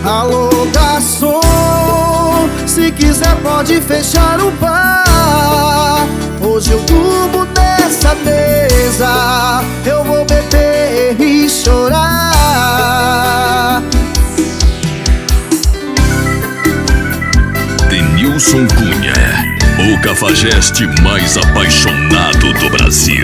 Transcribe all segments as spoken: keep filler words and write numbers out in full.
Alô, garçom, se quiser pode fechar o bar. Hoje eu durmo nessa mesa, eu vou beber e chorar. Denilson Cunha, o cafajeste mais apaixonado do Brasil.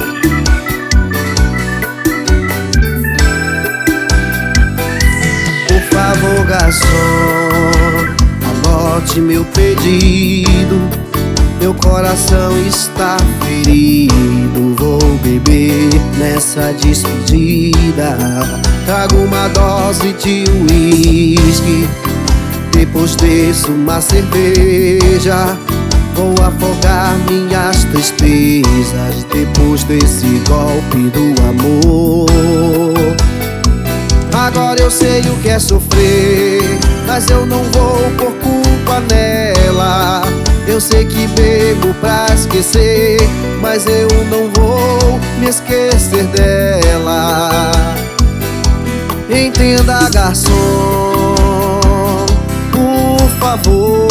Por favor, garçom, anote meu pedido. Meu coração está ferido, vou beber nessa despedida. Trago uma dose de uísque, depois desço uma cerveja. Vou afogar minhas tristezas depois desse golpe do amor. Agora eu sei o que é sofrer, mas eu não vou por culpa nela. Eu sei que bebo pra esquecer, mas eu não vou me esquecer dela. Entenda, garçom, por favor.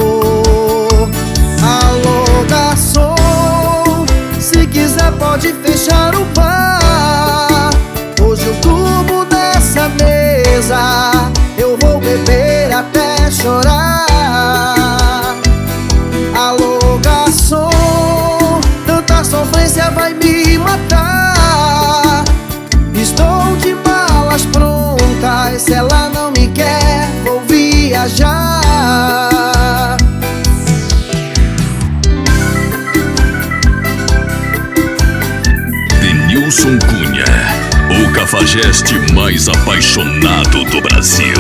Alô, garçom, se quiser pode fechar o bar. Hoje eu durmo nessa mesa, eu vou beber até chorar. Alô, garçom, tanta sofrência vai me matar. Estou de malas prontas, se ela não me quer, vou viajar. Denilson Cunha, o cafajeste mais apaixonado do Brasil.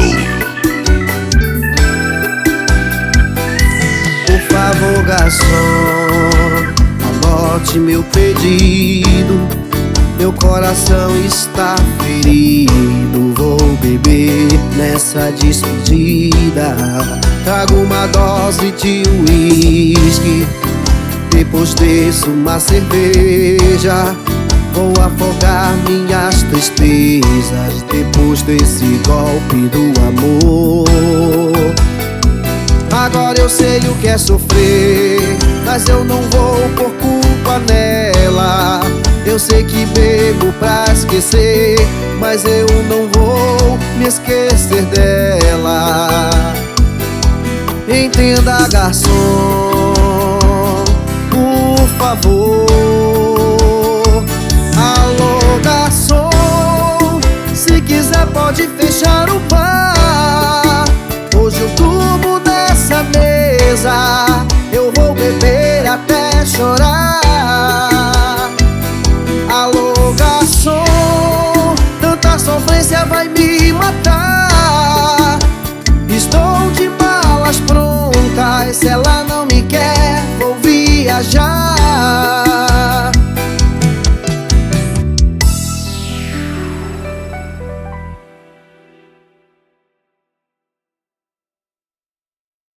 Por favor, garçom, anote meu pedido. Meu coração está ferido, vou beber nessa despedida. Trago uma dose de uísque, depois desço uma cerveja. Vou afogar minhas tristezas depois desse golpe do amor. Agora eu sei o que é sofrer, mas eu não vou por culpa nela. Eu sei que bebo pra esquecer, mas eu não vou me esquecer dela. Entenda, garçom, por favor. Alô, garçom, se quiser pode fechar o bar. Hoje eu durmo nessa mesa, eu vou beber até chorar.